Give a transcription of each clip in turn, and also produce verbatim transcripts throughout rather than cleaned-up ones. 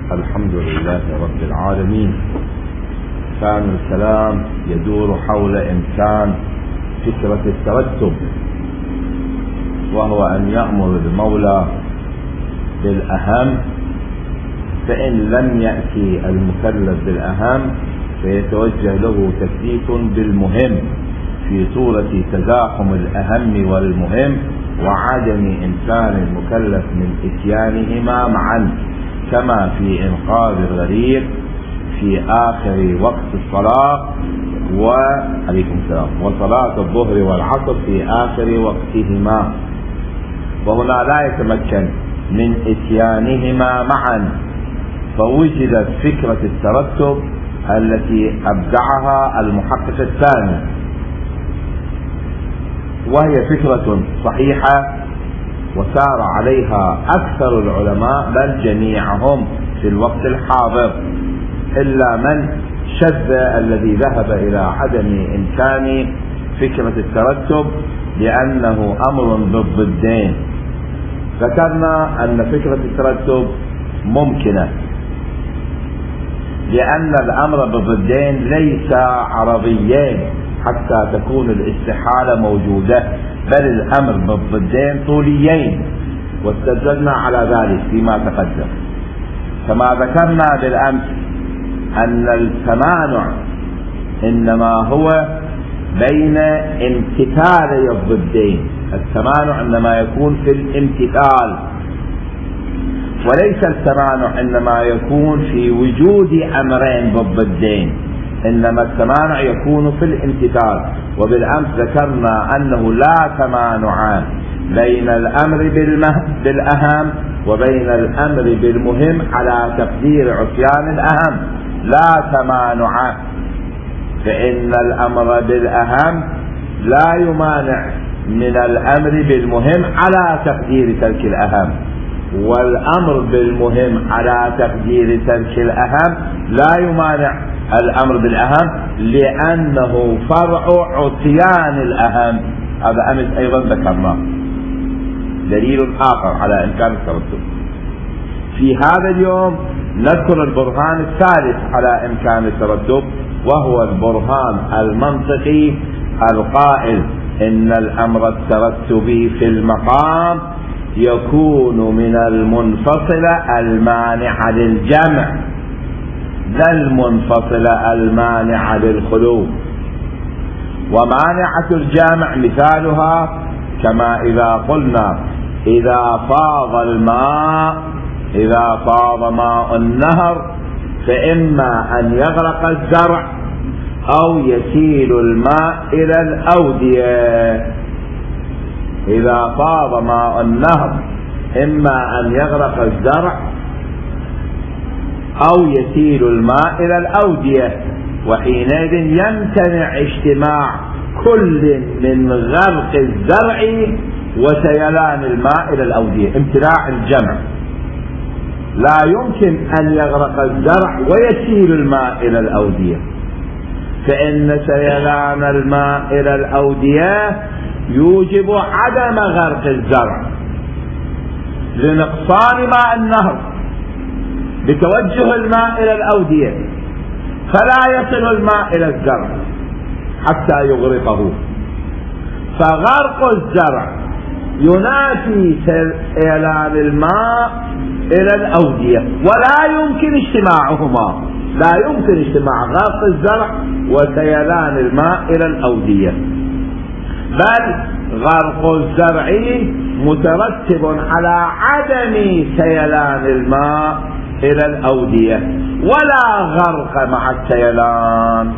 الحمد لله رب العالمين. كان الكلام يدور حول إمكان فكرة الترتب، وهو أن يأمر المولى بالأهم، فإن لم يأتي المكلف بالأهم فيتوجه له تكليف بالمهم في صورة تزاحم الأهم والمهم وعدم إمكان المكلف من إتيانهما معا، كما في إنقاذ الغريق في آخر وقت الصلاة وعليكم السلام وصلاة الظهر والعصر في آخر وقتهما، وهنا لا يتمكن من إتيانهما معا، فوجدت فكرة الترتب التي أبدعها المحقق الثاني، وهي فكرة صحيحة وسار عليها أكثر العلماء بل جميعهم في الوقت الحاضر، إلا من شذ الذي ذهب إلى عدم إمكان فكرة الترتب لأنه أمر بالضدين. ذكرنا أن فكرة الترتب ممكنة لأن الأمر بالضدين ليس عرضيين حتى تكون الاستحالة موجودة، بل الأمر بالضدين طوليين، واستدلنا على ذلك فيما تقدم. كما ذكرنا بالأمس أن التمانع إنما هو بين امتثالي الضدين، التمانع إنما يكون في الامتثال، وليس التمانع إنما يكون في وجود أمرين بالضدين، إنما التمانع يكون في الامتثال. وبالأمس ذكرنا أنه لا تمانع بين الأمر بالأهم وبين الأمر بالمهم على تقدير عصيان الأهم، لا تمانع، فإن الأمر بالأهم لا يمانع من الأمر بالمهم على تقدير ترك الأهم، والأمر بالمهم على تقدير ترك الأهم لا يمانع الأمر بالأهم لأنه فرع عصيان الأهم. هذا أمس أيضا ذكرناه، دليل آخر على إمكان الترتب. في هذا اليوم نذكر البرهان الثالث على إمكان الترتب، وهو البرهان المنطقي القائل إن الأمر الترتبي في المقام يكون من المنفصلة المانعة للجمع لا المنفصلة المانعة للخلو. ومانعة الجمع مثالها كما إذا قلنا إذا فاض الماء إذا فاض ماء النهر فإما أن يغرق الزرع أو يسيل الماء إلى الأودية. إذا فاض ماء النهر إما أن يغرق الزرع أو يسيل الماء إلى الأودية، وحينئذ يمتنع اجتماع كل من غرق الزرع وسيلان الماء إلى الأودية، امتناع الجمع. لا يمكن أن يغرق الزرع ويسيل الماء إلى الأودية، فإن سيلان الماء إلى الأودية يوجب عدم غرق الزرع لنقصان ماء النهر بتوجه الماء إلى الأودية، فلا يصل الماء إلى الزرع حتى يغرقه، فغرق الزرع ينافي سيلان الماء إلى الأودية، ولا يمكن اجتماعهما، لا يمكن اجتماع غرق الزرع وسيلان الماء إلى الأودية، بل غرق الزرع مترتب على عدم سيلان الماء إلى الأودية ولا غرق مع السيلان.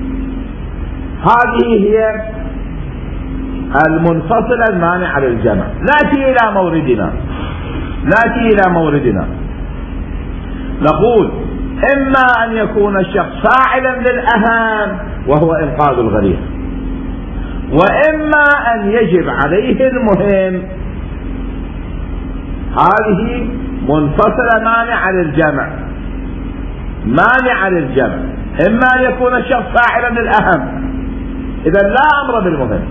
هذه هي المنفصلة المانعة للجمع. نأتي إلى موردنا نأتي إلى موردنا نقول إما أن يكون الشخص فاعلا للأهم وهو إنقاذ الغريق، وإما أن يجب عليه المهم. هذه منفصلة مانعة للجمع مانعة للجمع إما أن يكون الشخص فاعلا للأهم، إذا لا أمر بالمهم،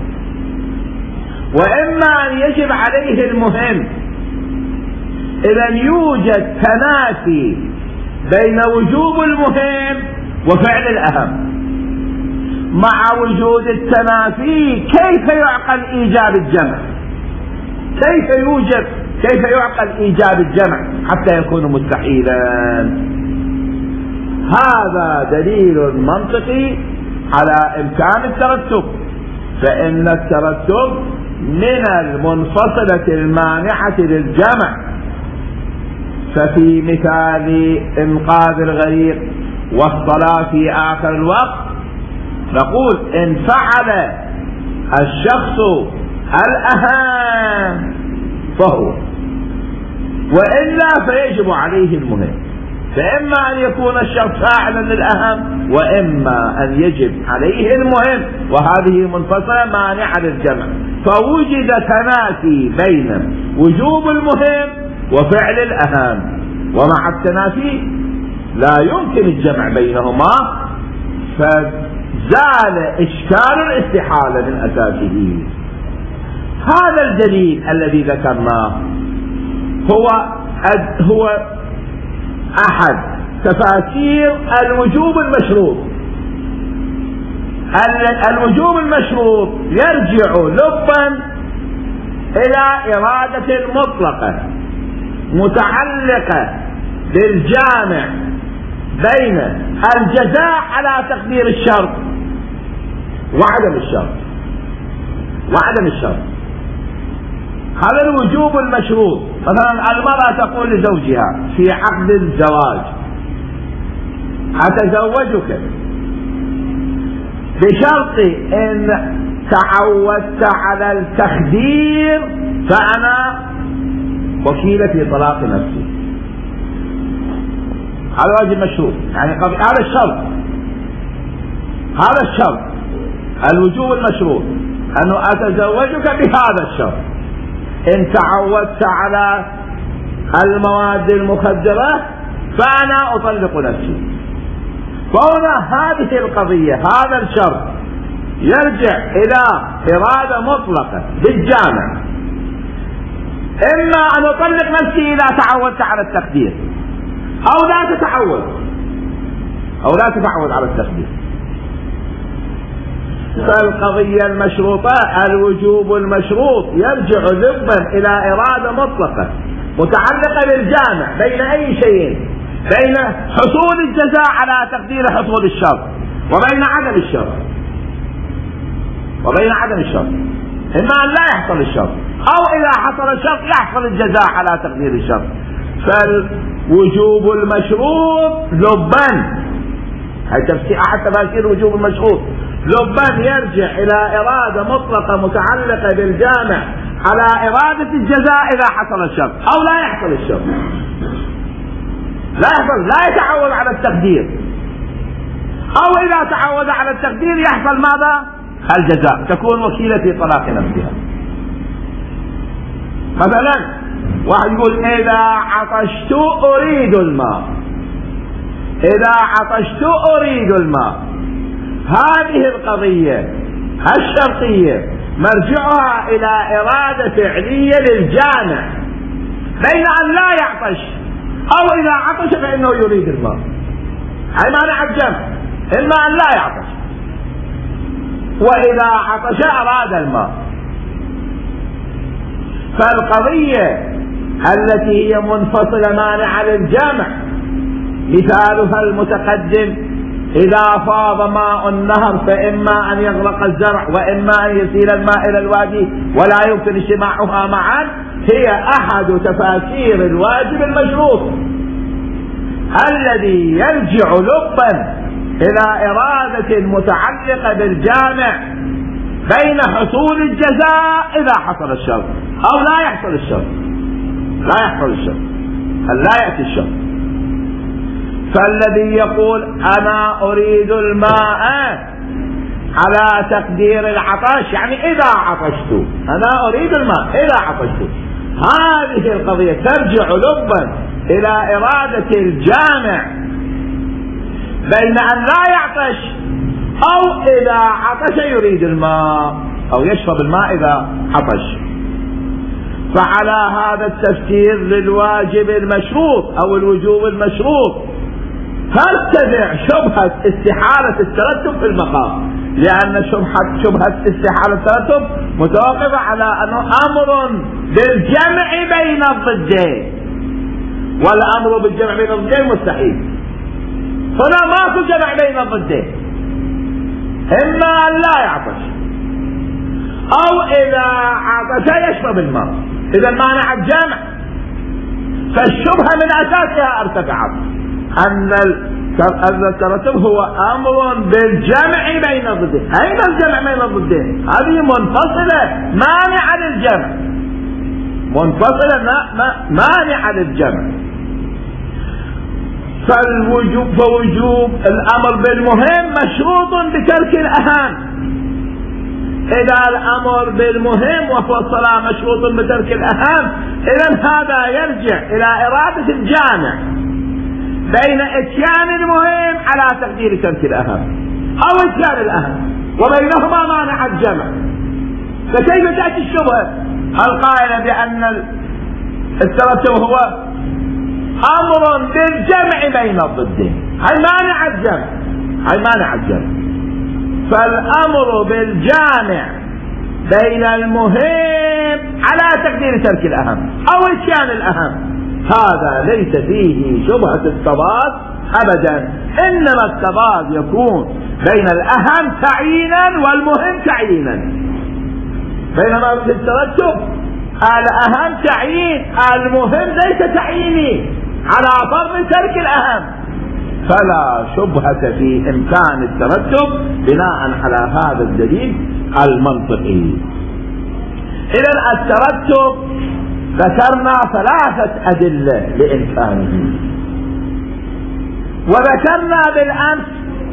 وإما أن يجب عليه المهم، إذا يوجد تنافي بين وجوب المهم وفعل الأهم. مع وجود التنافي كيف يعقل إيجاب الجمع؟ كيف يوجد كيف يعقل إيجاب الجمع حتى يكون مستحيلا؟ هذا دليل منطقي على إمكان الترتب، فإن الترتب من المنفصلة المانعة للجمع. ففي مثال إنقاذ الغريق والصلاة في آخر الوقت نقول إن فعل الشخص الأهم فهو، وإلا فيجب عليه المهم. فإما أن يكون الشخص فاعلا للأهم، وإما أن يجب عليه المهم، وهذه منفصلة مانعة للجمع. فوجد تنافي بين وجوب المهم وفعل الأهم، ومع التنافي لا يمكن الجمع بينهما، فزال إشكال الاستحالة من أساسه. هذا الدليل الذي ذكرناه هو هو أحد تفاسير الوجوب المشروط. الوجوب المشروط يرجع لبا إلى إرادة مطلقة متعلقة بالجامع بين الجزاء على تقدير الشرط وعدم الشرط وعدم الشرط. هذا الوجوب المشروط. مثلا المرأة تقول لزوجها في عقد الزواج: أتزوجك بشرط إن تعودت على التخدير فأنا وكيلة في طلاق نفسي. هذا واجب مشروط، يعني هذا الشرط هذا الشرط الوجوب المشروط، أنه أتزوجك بهذا الشرط إن تعودت على المواد المخدرة فأنا أطلق نفسي. فهنا هذه القضية، هذا الشرط يرجع إلى إرادة مطلقة بالجامع: إما أن أطلق نفسي إذا تعودت على التقدير، أو لا تتعود أو لا تتعود على التقدير. فالقضية المشروطة، الوجوب المشروط، يرجع لبا إلى إرادة مطلقة متعلقة بالجامع بين أي شيء، بين حصول الجزاء على تقدير حصول الشرط وبين عدم الشرط وبين عدم الشرط إما أن لا يحصل الشرط، أو إذا حصل الشرط يحصل الجزاء على تقدير الشرط. فالوجوب المشروط لبا، هي تفسير أحد تفاسير الوجوب المشروط، لبا يرجع إلى إرادة مطلقة متعلقة بالجامع على إرادة الجزاء إذا حصل الشرط أو لا يحصل الشرط. لا يحصل، لا يتعود على التقدير، أو إذا تعود على التقدير يحصل ماذا؟ الجزاء، تكون وكيلة في طلاق نفسها. مثلا واحد يقول: إذا عطشت أريد الماء، إذا عطشت أريد الماء. هذه القضية الشرطية مرجعها إلى إرادة فعلية للجامع بين أن لا يعطش أو إذا عطش فإنه يريد الماء. هي مانع الجمع: إما أن لا يعطش، وإذا عطش أراد الماء. فالقضية التي هي منفصلة مانعة للجمع مثالها المتقدم: إذا فاض ماء النهر فإما أن يغرق الزرع وإما أن يسيل الماء إلى الوادي ولا يمكن اجتماعها معا، هي أحد تفاسير الواجب المشروط الذي يرجع لبا إلى إرادة متعلقة بالجامع بين حصول الجزاء إذا حصل الشرط أو لا يحصل الشرط لا يحصل الشرط لا يأتي الشرط. فالذي يقول أنا أريد الماء على تقدير العطش، يعني إذا عطشت، أنا أريد الماء إذا عطشت، هذه القضية ترجع لبا إلى إرادة الجامع بين أن لا يعطش أو إذا عطش يريد الماء أو يشرب الماء إذا عطش. فعلى هذا التفسير للواجب المشروط أو الوجوب المشروط فارتدع شبهة استحالة الترتب في المقام، لأن شبهة شبهة استحالة الترتب متوقفة على أنه أمر بالجمع بين الضدين، والأمر بالجمع بين الضدين مستحيل. هنا ماكو جمع بين الضدين، إما أن لا يعطش أو إذا عطش يشرب الماء، إذا مانع الجمع. فالشبهة من أساسها ارتفعت أن الترتب هو أمر بالجمع بين الضدين. أين الجمع بين الضدين؟ هذه منفصلة مانعة للجمع، منفصلة مانعة للجمع. فالوجوب فوجوب الأمر بالمهم مشروط بترك الأهم. إذا الأمر بالمهم وهو الصلاة مشروط بترك الأهم، إذن هذا يرجع إلى إرادة الجامع بين إتيان المهم على تقدير ترك الأهم أو إتيان الأهم، وبينهما مانع الجمع. فكيف تأتي الشبهة القائلة بأن الترتب هو أمر بالجمع بين الضدين؟ هي مانع الجمع، هي مانع الجمع. فالأمر بالجامع بين المهم على تقدير ترك الأهم أو إتيان الأهم هذا ليس فيه شبهة التضاد أبدا، إنما التضاد يكون بين الأهم تعيينا والمهم تعيينا. بينما في الترتب الأهم تعيين، المهم ليس تعييني على فرض ترك الأهم، فلا شبهة في إمكان الترتب بناء على هذا الدليل المنطقي. إذن الترتب ذكرنا ثلاثة أدلة لإمكانه، وذكرنا بالأمس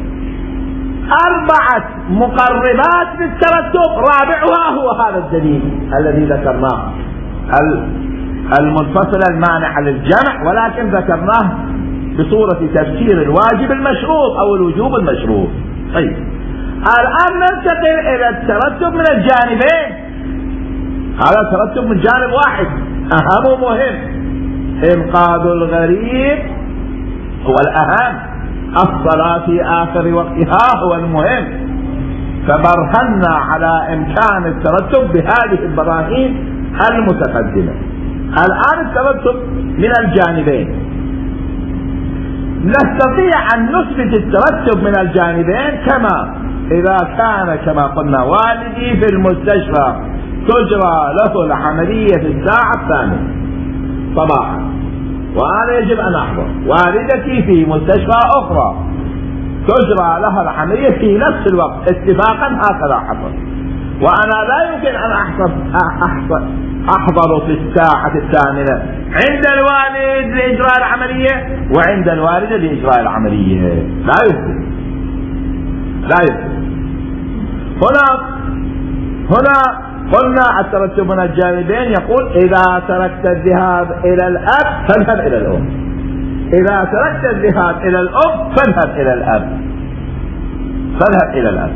أربعة مقربات للترتب، رابعها هو هذا الدليل الذي ذكرناه المنفصل المانع للجمع، ولكن ذكرناه بصورة تفسير الواجب المشروط أو الوجوب المشروط. طيب الآن ننتقل إلى الترتب من الجانبين. هذا الترتب من جانب واحد أهم ومهم، إنقاذ الغريب هو الأهم، الصلاة في آخر وقتها هو المهم. فبرهنا على إمكان الترتب بهذه البراهين المتقدمة. الآن الترتب من الجانبين، نستطيع أن نثبت الترتب من الجانبين كما إذا كان كما قلنا والدي في المستشفى تجرى له العملية في الساعة الثامنة صباحا وأنا يجب أن أحضر، والدتي في مستشفى أخرى تجرى لها العملية في نفس الوقت اتفاقا هكذا حصل، وأنا لا يمكن أن أحضر, أحضر, أحضر في الساعة الثامنة عند الوالد لإجراء العملية وعند الوالدة لإجراء العملية، لا يمكن لا يمكن. هنا هنا قلنا الترتب من الجانبين يقول إذا تركت الذهاب إلى الأب فاذهب إلى الأم، إذا تركت الذهاب إلى الأم فاذهب إلى الأب، فاذهب إلى الأب.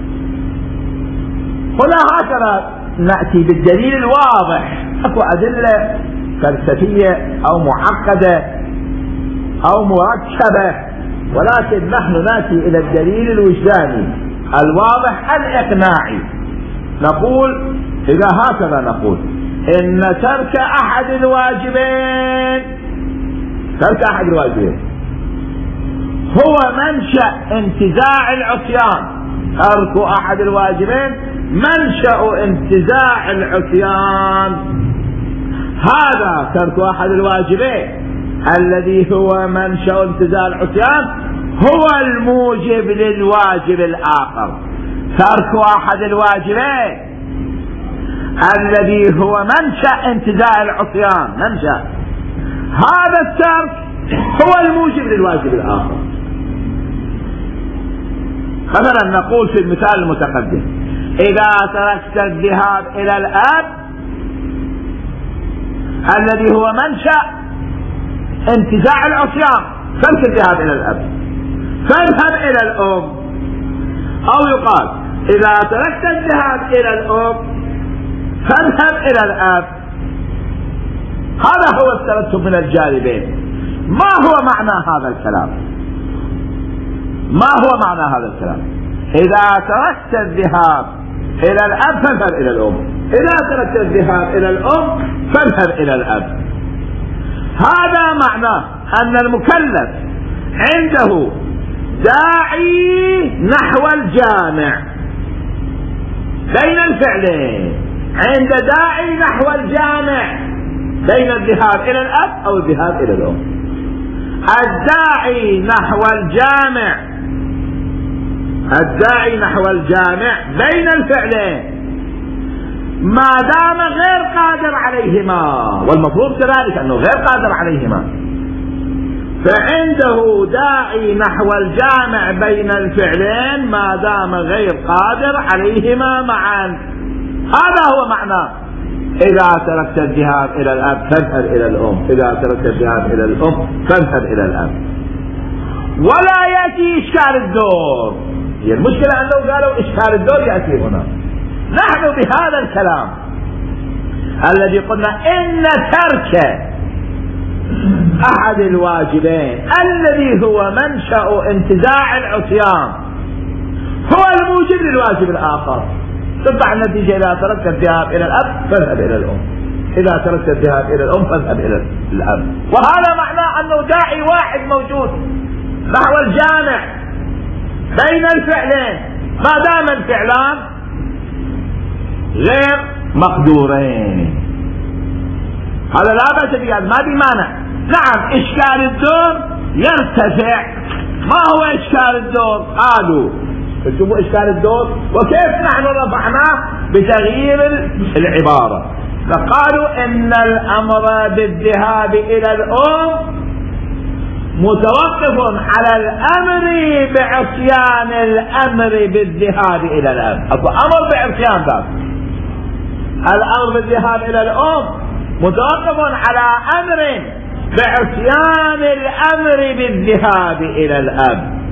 هنا هكذا نأتي بالدليل الواضح. أكو أدلة فلسفية أو معقدة أو مركبة، ولكن نحن نأتي إلى الدليل الوجداني الواضح الإقناعي. نقول إذا هكذا نقول إن ترك أحد الواجبين ترك أحد الواجبين هو منشأ انتزاع العصيان. ترك أحد الواجبين منشأ انتزاع العصيان. هذا ترك أحد الواجبين الذي هو منشأ انتزاع العصيان هو الموجب للواجب الآخر. ترك أحد الواجبين الذي هو منشأ انتزاع العصيان، منشأ هذا الترك هو الموجب للواجب الآخر. مثلا نقول في المثال المتقدم إذا تركت الذهاب إلى الأب الذي هو منشأ انتزاع العصيان، ترك الذهاب إلى الأب، فاذهب إلى الأم. أو يقال إذا تركت الذهاب إلى الأم فاذهب إلى الأب. هذا هو الترتب من الجانبين. ما هو معنى هذا الكلام؟ ما هو معنى هذا الكلام؟ إذا تركت الذهاب إلى الأب فاذهب إلى الأم، إذا تركت الذهاب إلى الأم فاذهب إلى الأب. هذا معناه أن المكلف عنده داعي نحو الجامع بين الفعلين، عند داعي نحو الجامع بين الذهاب إلى الأب أو الذهاب إلى الأم. الداعي نحو الجامع الداعي نحو الجامع بين الفعلين ما دام غير قادر عليهما، والمفروض كذلك أنه غير قادر عليهما، فعنده داعي نحو الجامع بين الفعلين ما دام غير قادر عليهما معا. هذا هو معناه إذا تركت الذهاب إلى الأب فاذهب إلى الأم، إذا تركت الذهاب إلى الأم فاذهب إلى الأب. ولا يأتي إشكال الدور. هي المشكلة أنه قالوا إشكال الدور يأتي هنا. نحن بهذا الكلام الذي قلنا إن ترك أحد الواجبين الذي هو منشأ انتزاع العصيان هو الموجب للواجب الآخر، تطلع النتيجة إذا تركت الذهاب إلى الأب فاذهب إلى الأم، إذا تركت الذهاب إلى الأم فاذهب إلى الأب. وهذا معناه أنه داعي واحد موجود نحو الجامع بين الفعلين ما دام الفعلان غير مقدورين. هذا لا بأس به، ما بمانع. نعم إشكال الدور يرتفع. ما هو إشكال الدور؟ قالوا شوفوا إشكال الدور وكيف نحن رفعناه بتغيير العبارة. فقالوا إن الأمر بالذهاب إلى الأم متوقف على الأمر بعصيان الأمر بالذهاب إلى الأب. أمر بعصيان ذاك، الأمر بالذهاب إلى الأم متوقف على أمر بعصيان الأمر بالذهاب إلى الأب.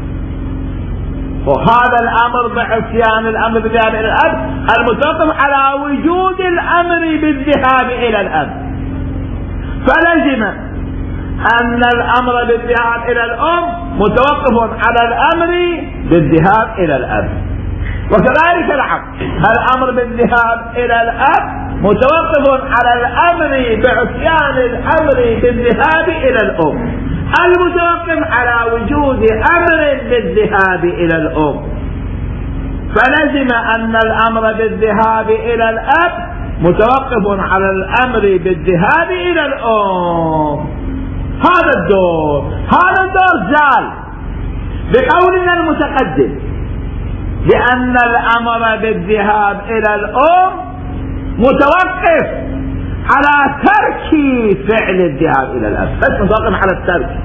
وهذا الأمر بعصيان الأمر بالذهاب إلى الأب المتوقف على وجود الأمر بالذهاب إلى الأب، فلزم أن الأمر بالذهاب إلى الأم متوقف على الأمر بالذهاب إلى الأب. وكذلك العكس، الأمر بالذهاب إلى الأب متوقف على الأمر بعصيان الأمر بالذهاب إلى الأم المتوقف على وجود أمر بالذهاب إلى الأم، فلزم أن الأمر بالذهاب إلى الأب متوقف على الأمر بالذهاب إلى الأم. هذا الدور هذا الدور زال بقولنا المتقدم، لأن الأمر بالذهاب إلى الأم متوقف على ترك فعل الذهاب إلى الأب، بس متوقف على الترك.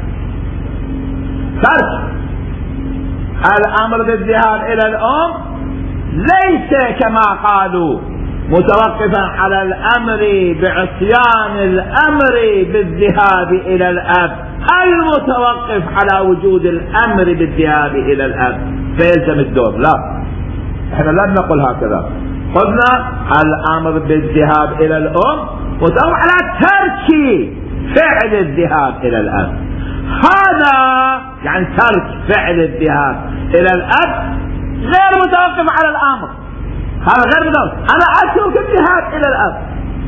ترك الأمر بالذهاب إلى الأم ليس كما قالوا متوقفا على الأمر بعصيان الأمر بالذهاب إلى الأب المتوقف على وجود الأمر بالذهاب إلى الأب فيلزم الدور. لا، احنا لا نقول هكذا. قلنا الأمر بالذهاب إلى الأم متوقف على ترك فعل الذهاب إلى الأب. هذا يعني ترك فعل الذهاب إلى الأب غير متوقف على الأمر، هذا غير متوقف. أنا أترك الذهاب إلى الأب،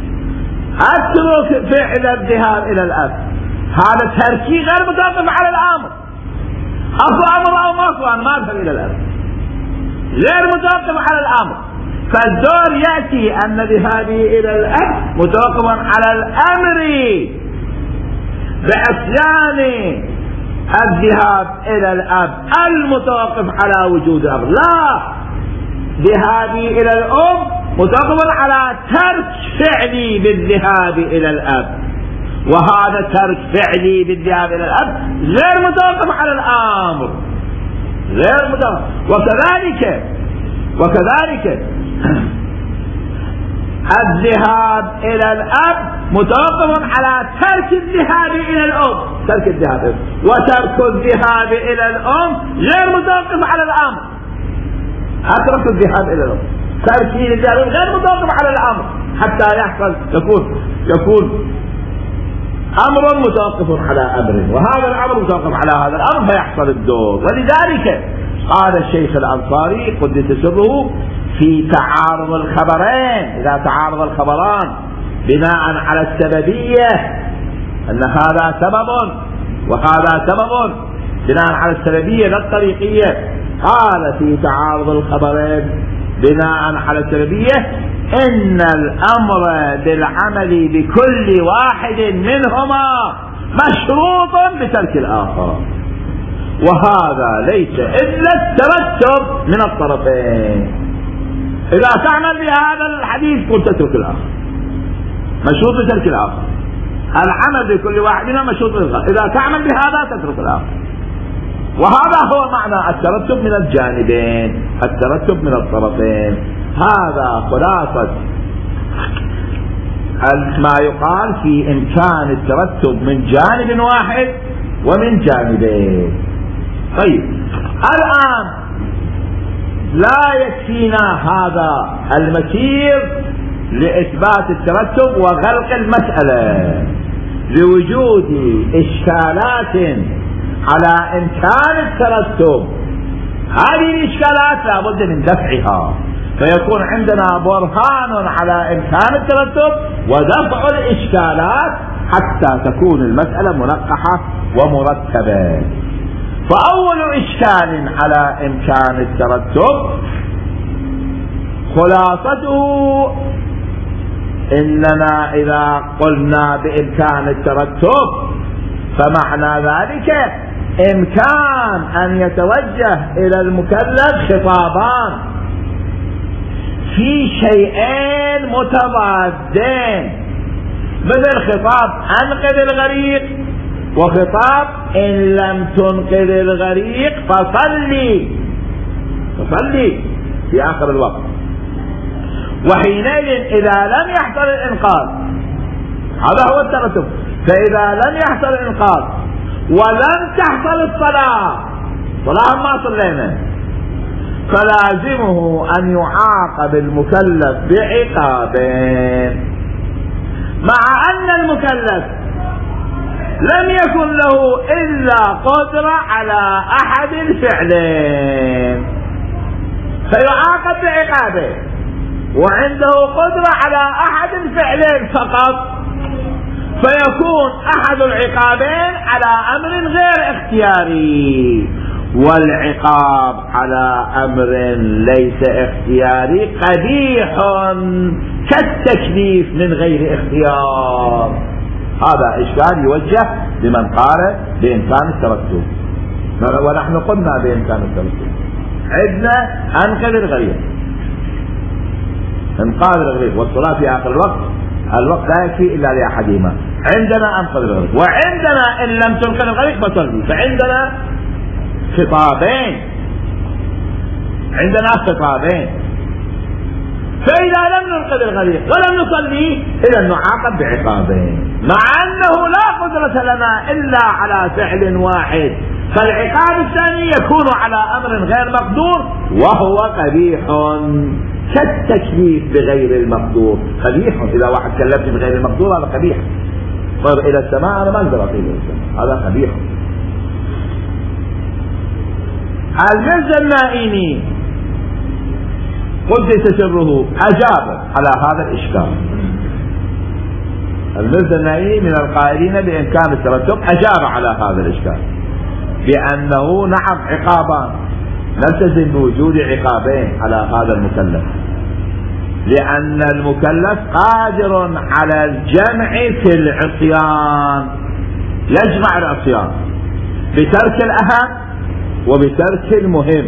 أترك فعل الذهاب إلى الأب، هذا تركي غير متوقف على الأمر. أصل أمر أو ما أصل أنا ما أذهب إلى الأب، غير متوقف على الأمر. فالدور يأتي أن ذهابي إلى الأب متوقف على الأمر بعصيان الذهاب إلى الأب المتوقف على وجود الأمر. لا، ذهابي إلى الأم متوقف على ترك فعلي بالذهاب إلى الأب، وهذا ترك فعلي بالذهاب إلى الأب غير متوقف على الأمر، غير متوقف. وكذلك وكذلك الذهاب إلى الأب متوقف على ترك الذهاب إلى الأم، ترك الذهاب وترك الذهاب إلى الأم غير متوقف على الأمر. أترك الذهاب إلى الأم، تركي الذهاب غير متوقف على الأمر حتى يحصل يكون يكون أمر متوقف على أمر، وهذا الأمر متوقف على هذا الأمر، فيحصل الدور. ولذلك قال الشيخ الأنصاري قدس سره في تعارض الخبرين، إذا تعارض الخبران بناء على السببية، أن هذا سبب وهذا سبب بناء على السببية لا الطريقية، قال في تعارض الخبرين بناء على السببية إن الأمر بالعمل بكل واحد منهما مشروط بترك الآخر، وهذا ليس إلا الترتب من الطرفين. إذا تعمل بهذا الحديث قلت تترك الآخر، مشروط بترك الآخر. العمل بكل واحد منهما مشروط بالآخر، إذا تعمل بهذا تترك الآخر. وهذا هو معنى الترتب من الجانبين، الترتب من الطرفين. هذا خلاصة ما يقال في إمكان الترتب من جانب واحد ومن جانبين. طيب الآن لا يكفينا هذا المسير لإثبات الترتب وغلق المسألة، لوجود إشكالات على إمكان الترتب. هذه الإشكالات لابد من دفعها، فيكون عندنا برهان على إمكان الترتب ودفع الإشكالات حتى تكون المسألة منقحة ومرتبة. فأول إشكال على إمكان الترتب خلاصته إننا إذا قلنا بإمكان الترتب فمعنى ذلك إمكان أن يتوجه إلى المكلف خطابان في شيئين متضادين، مثل خطاب أنقذ الغريق وخطاب إن لم تنقذ الغريق فصلي فصلي في آخر الوقت. وحينئذ إذا لم يحصل الإنقاذ، هذا هو الترتب، فإذا لم يحصل الإنقاذ ولم تحصل الصلاة، صلاة ما صلينا، فلازمه أن يعاقب المكلف بعقابين، مع أن المكلف لم يكن له إلا قدرة على أحد الفعلين، فيعاقب بعقابه، وعنده قدرة على أحد الفعلين فقط، فيكون أحد العقابين على أمر غير اختياري، والعقاب على أمر ليس اختياري قبيح كالتكليف من غير اختيار. هذا إشكال يوجه لمن قال بإمكان الترتب، ونحن قلنا بإمكان الترتب. عندنا أنقذ الغريق، انقاذ الغريق والصلاة في آخر الوقت، الوقت لا يكفي إلا لأحدهما، عندنا أنقذ الغريق وعندنا إن لم تنقذ الغريق فصلي. فعندنا خطابين، عندنا خطابين، فإذا لم ننقذ الغريق ولم نصلي إذا نعاقب بعقابين، مع أنه لا قدرة لنا إلا على فعل واحد، فالعقاب الثاني يكون على أمر غير مقدور وهو قبيح كالتكليف بغير المقدور. قبيح، إذا واحد كلفني بغير المقدور هذا قبيح. طيب إلى السماء أنا ما أقدر أطير إلى السماء، هذا قبيح. المرزا النائمي قدس سره أجاب على هذا الإشكال. المرزا النائمي من القائلين بإمكان الترتب أجاب على هذا الإشكال بأنه نعم عقابان، نلتزم بوجود عقابين على هذا المكلف، لأن المكلف قادر على الجمع في العصيان، يجمع العصيان بترك الأهم وبترك المهم،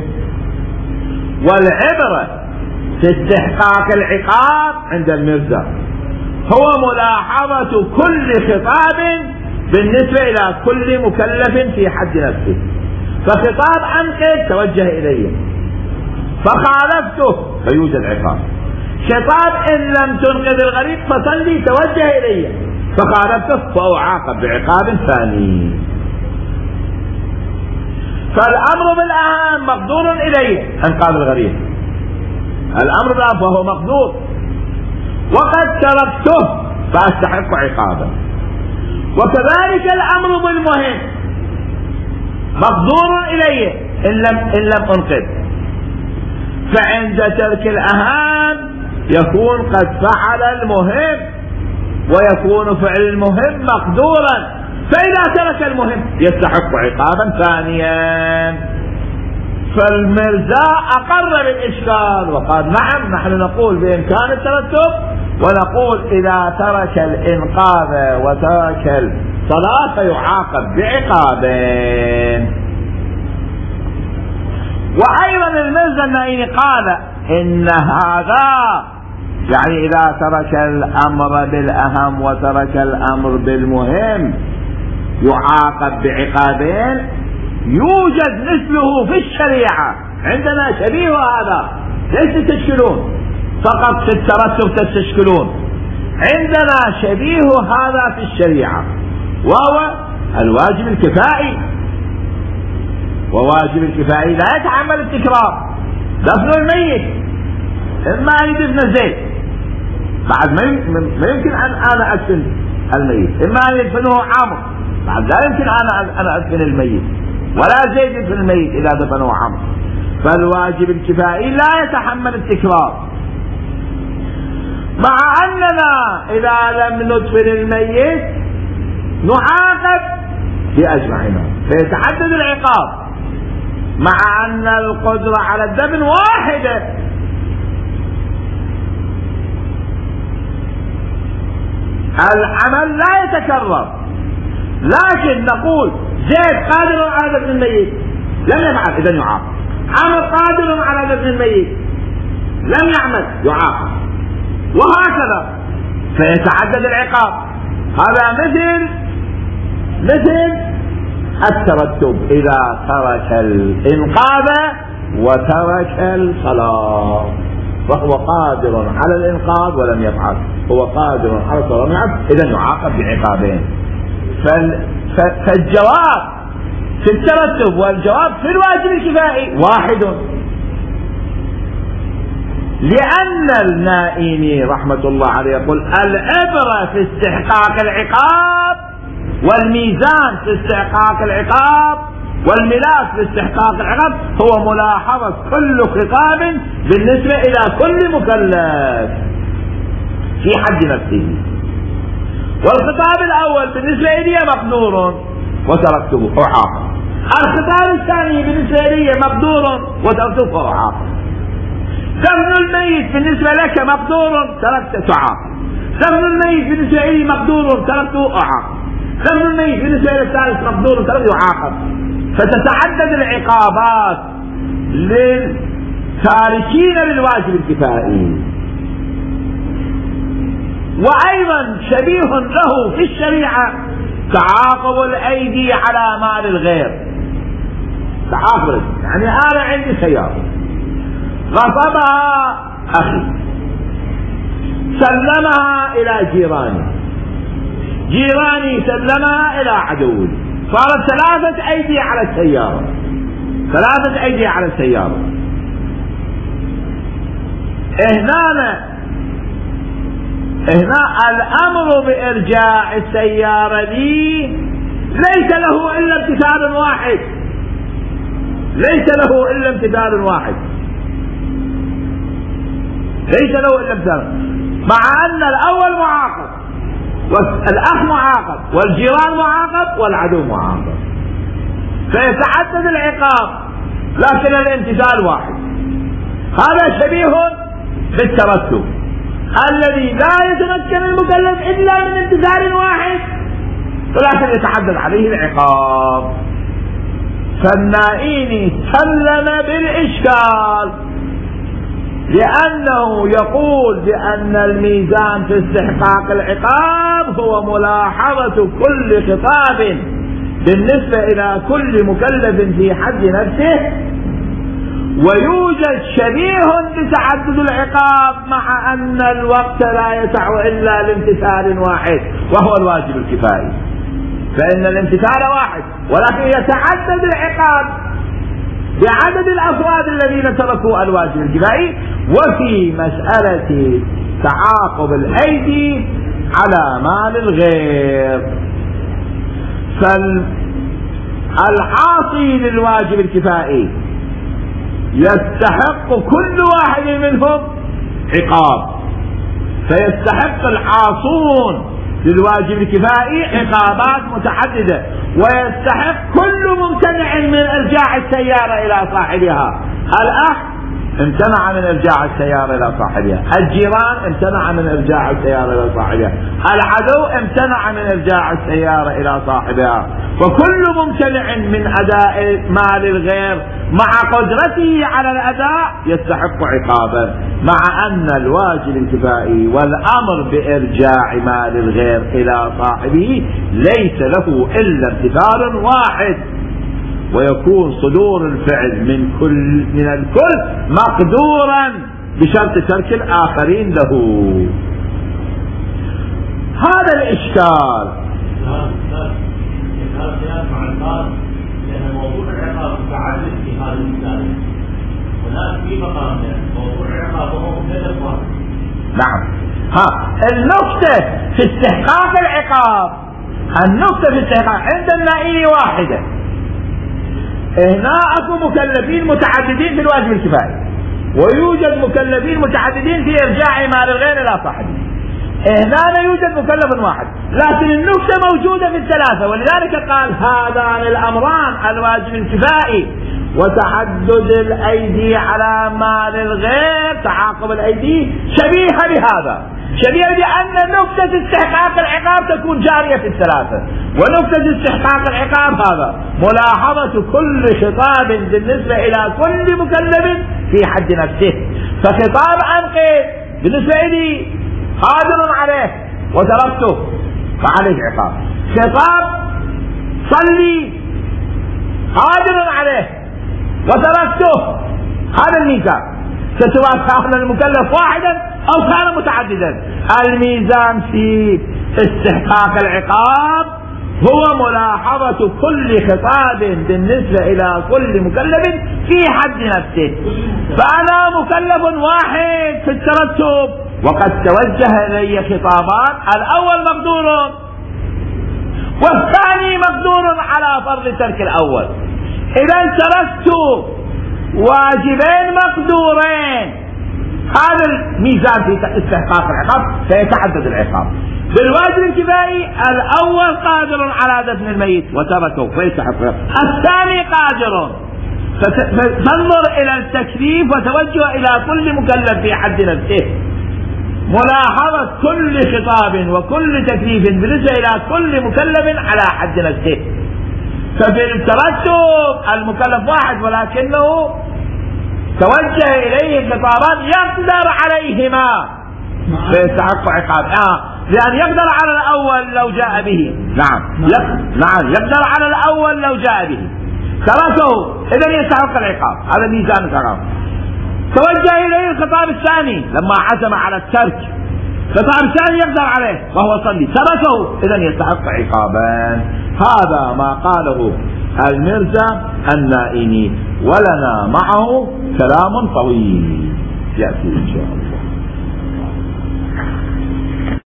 والعبرة في استحقاق العقاب عند المرزا هو ملاحظة كل خطاب بالنسبة إلى كل مكلف في حد نفسه. فخطاب أنقذ توجه إليه فخالفته فيوجد عقاب، خطاب إن لم تنقذ الغريق فصلي توجه إليه فخالفته فأعاقب بعقاب ثاني. فالأمر بالأهم مقدور إليه إنقاذ الغريق، الأمر بالأهم فهو مقدور، وقد تركته فأستحق عقابا، وكذلك الأمر بالمهم مقدور إليه إن لم, إن لم أنقذ. فعند ترك الأهم يكون قد فعل المهم، ويكون فعل المهم مقدورا، فإذا ترك المهم يستحق عقابا ثانيا. فالمرزاء أقر بالإشكال وقال نعم نحن نقول بإمكان الترتب، ونقول إذا ترك الإنقاذ وترك الصلاة فيعاقب بعقابين. وأيضا المرزا النائي قال إن هذا يعني إذا ترك الأمر بالأهم وترك الأمر بالمهم يعاقب بعقابين، يوجد مثله في الشريعة عندنا شبيه هذا، ليس تشكلون فقط في الترتب تستشكلون، عندنا شبيه هذا في الشريعة وهو الواجب الكفائي. وواجب الكفائي لا يتحمل التكرار. دفن الميت إما أن يدفن زيت بعد ما يمكن أن أنا أدفن الميت، إما أن يدفنه عمرو بعد لا يمكن أنا أنا أدفن الميت، ولا زيد يدفن الميت إذا دفنه عمرو. فالواجب الكفائي لا يتحمل التكرار، مع أننا إذا لم ندفن الميت نعاقب بأجمعنا فيتحدد العقاب، مع أن القدرة على الدفن واحدة. العمل لا يتكرر، لكن نقول زيد قادر على دفن الميت لم يفعل إذن يعاقب، عمرو قادر على دفن الميت لم يعمل يعاقب، وهكذا فيتعدد العقاب. هذا مثل مثل الترتب إذا ترك الإنقاذ وترك الصلاة، فهو قادر على الإنقاذ ولم يفعل، هو قادر على الصلاة ولم يفعل، إذن يعاقب بعقابين. فالجواب في الترتب والجواب في الواجب الكفائي واحد، لأن النائمي رحمة الله عليه يقول العبرة في استحقاق العقاب، والميزان في استحقاق العقاب، والملاك في استحقاق العقاب هو ملاحظة كل خطاب بالنسبة إلى كل مكلف في حد نفسه. والخطاب الأول بالنسبة إلي مقدور وتركته أعاقب، الخطاب الثاني بالنسبة إلي مقدور وتركته أعاقب، دفن الميت بالنسبة لك مقدور تركته تعاقب، دفن الميت بالنسبة لي مقدور تركته أعاقب، دفن الميت بالنسبة للثالث مقدور تركته يعاقب. فتتعدد العقابات للتاركين للواجب الكفائي. وأيضا شبيه له في الشريعة تعاقب الأيدي على مال الغير. تعاقب يعني أنا عندي سيارة غصبها أخي، سلمها إلى جيراني، جيراني سلمها إلى عدوي، صارت ثلاثة أيدي على السيارة، ثلاثة أيدي على السيارة. هنا هنا الأمر بإرجاع السيارة لي ليس له إلا امتثال واحد، ليس له إلا امتثال واحد، ليس له إلا امتثال، مع أن الأول معاقب والأخ معاقب والجيران معاقب والعدو معاقب، فيتعدد العقاب لكن الامتثال واحد. هذا شبيه بالترتب الذي لا يتمكن المكلف إلا من امتثال واحد ولكن يتعدد عليه العقاب. فالنائين سلم بالإشكال لأنه يقول بأن الميزان في استحقاق العقاب هو ملاحظة كل خطاب بالنسبة إلى كل مكلف في حد نفسه، ويوجد شبيه بتعدد العقاب مع أن الوقت لا يسع إلا لامتثال واحد وهو الواجب الكفائي، فإن الامتثال واحد ولكن يتعدد العقاب بعدد الأفراد الذين تركوا الواجب الكفائي. وفي مسألة تعاقب الأيدي على مال الغير فالعاصي للواجب الكفائي يستحق كل واحد منهم عقاب، فيستحق العاصون للواجب الكفائي عقابات متعددة، ويستحق كل ممتنع من ارجاع السيارة الى صاحبها. الاخ امتنع من ارجاع السيارة الى صاحبها، الجيران امتنع من ارجاع السيارة الى صاحبها، العدو امتنع من ارجاع السيارة الى صاحبها، وكل ممتنع من اداء مال الغير مع قدرته على الاداء يستحق عقابا، مع ان الواجب الكفائي والامر بارجاع مال الغير الى صاحبه ليس له الا امتثال واحد، ويكون صدور الفعل من كل من الكل مقدورا بشرط ترك الآخرين له. هذا الإشكال لأن موضوع العقاب متعدد في هذا المثال، هناك في مقام موضوع العقاب وهو مختلف واحد. نعم. ها النقطة في استحقاق العقاب، النقطة في استحقاق عند النائين واحدة. هنا اكو مكلفين متعددين في الواجب الكفائي، ويوجد مكلفين متعددين في ارجاع مال الغير الى صاحبه. هنا يوجد مكلف واحد، لكن النكتة موجودة في الثلاثة، ولذلك قال هذان الامران الواجب الكفائي وتعدد الايدي على مال الغير، تعاقب الايدي شبيهة بهذا، شبيهة بأن نكتة استحقاق العقاب تكون جارية في الثلاثة. ونكتة استحقاق العقاب هذا ملاحظة كل خطاب بالنسبة إلى كل مكلف في حد نفسه. فخطاب أنقذ بالنسبة لي قادر عليه وتركته فعليه عقاب، خطاب صلي قادر عليه وتركته هذا الميزان، سواء كان المكلف واحدا أو كان متعددا. الميزان في استحقاق العقاب هو ملاحظة كل خطاب بالنسبة إلى كل مكلف في حد نفسه. فأنا مكلف واحد في الترتب وقد توجه إلي خطابات، الأول مقدور والثاني مقدور على فرض ترك الأول. إذا تركت واجبين مقدورين، هذا الميزان في استحقاق العقاب فيتعدد العقاب. بالواجب الكفائي الأول قادر على دفن الميت وتركه فيستحق، الثاني قادر، فانظر إلى التكليف وتوجه إلى كل مكلف في حد نفسه، ملاحظة كل خطاب وكل تكليف بالنسبة إلى كل مكلف على حد نفسه. ففي الترتب المكلف واحد ولكنه توجه إليه خطابات يقدر عليهما فيستحق عقاب، آه لأن يقدر على الأول لو جاء به، نعم نعم يقدر على الأول لو جاء به تركه إذن يستحق العقاب، هذا ميزان العقاب. توجه إليه الخطاب الثاني لما عزم على الترك، الخطاب الثاني يقدر عليه وهو صلي تركه إذن يستحق عقابا. هذا ما قاله المرزا النائمي، ولنا معه كلام طويل يأتي إن شاء الله.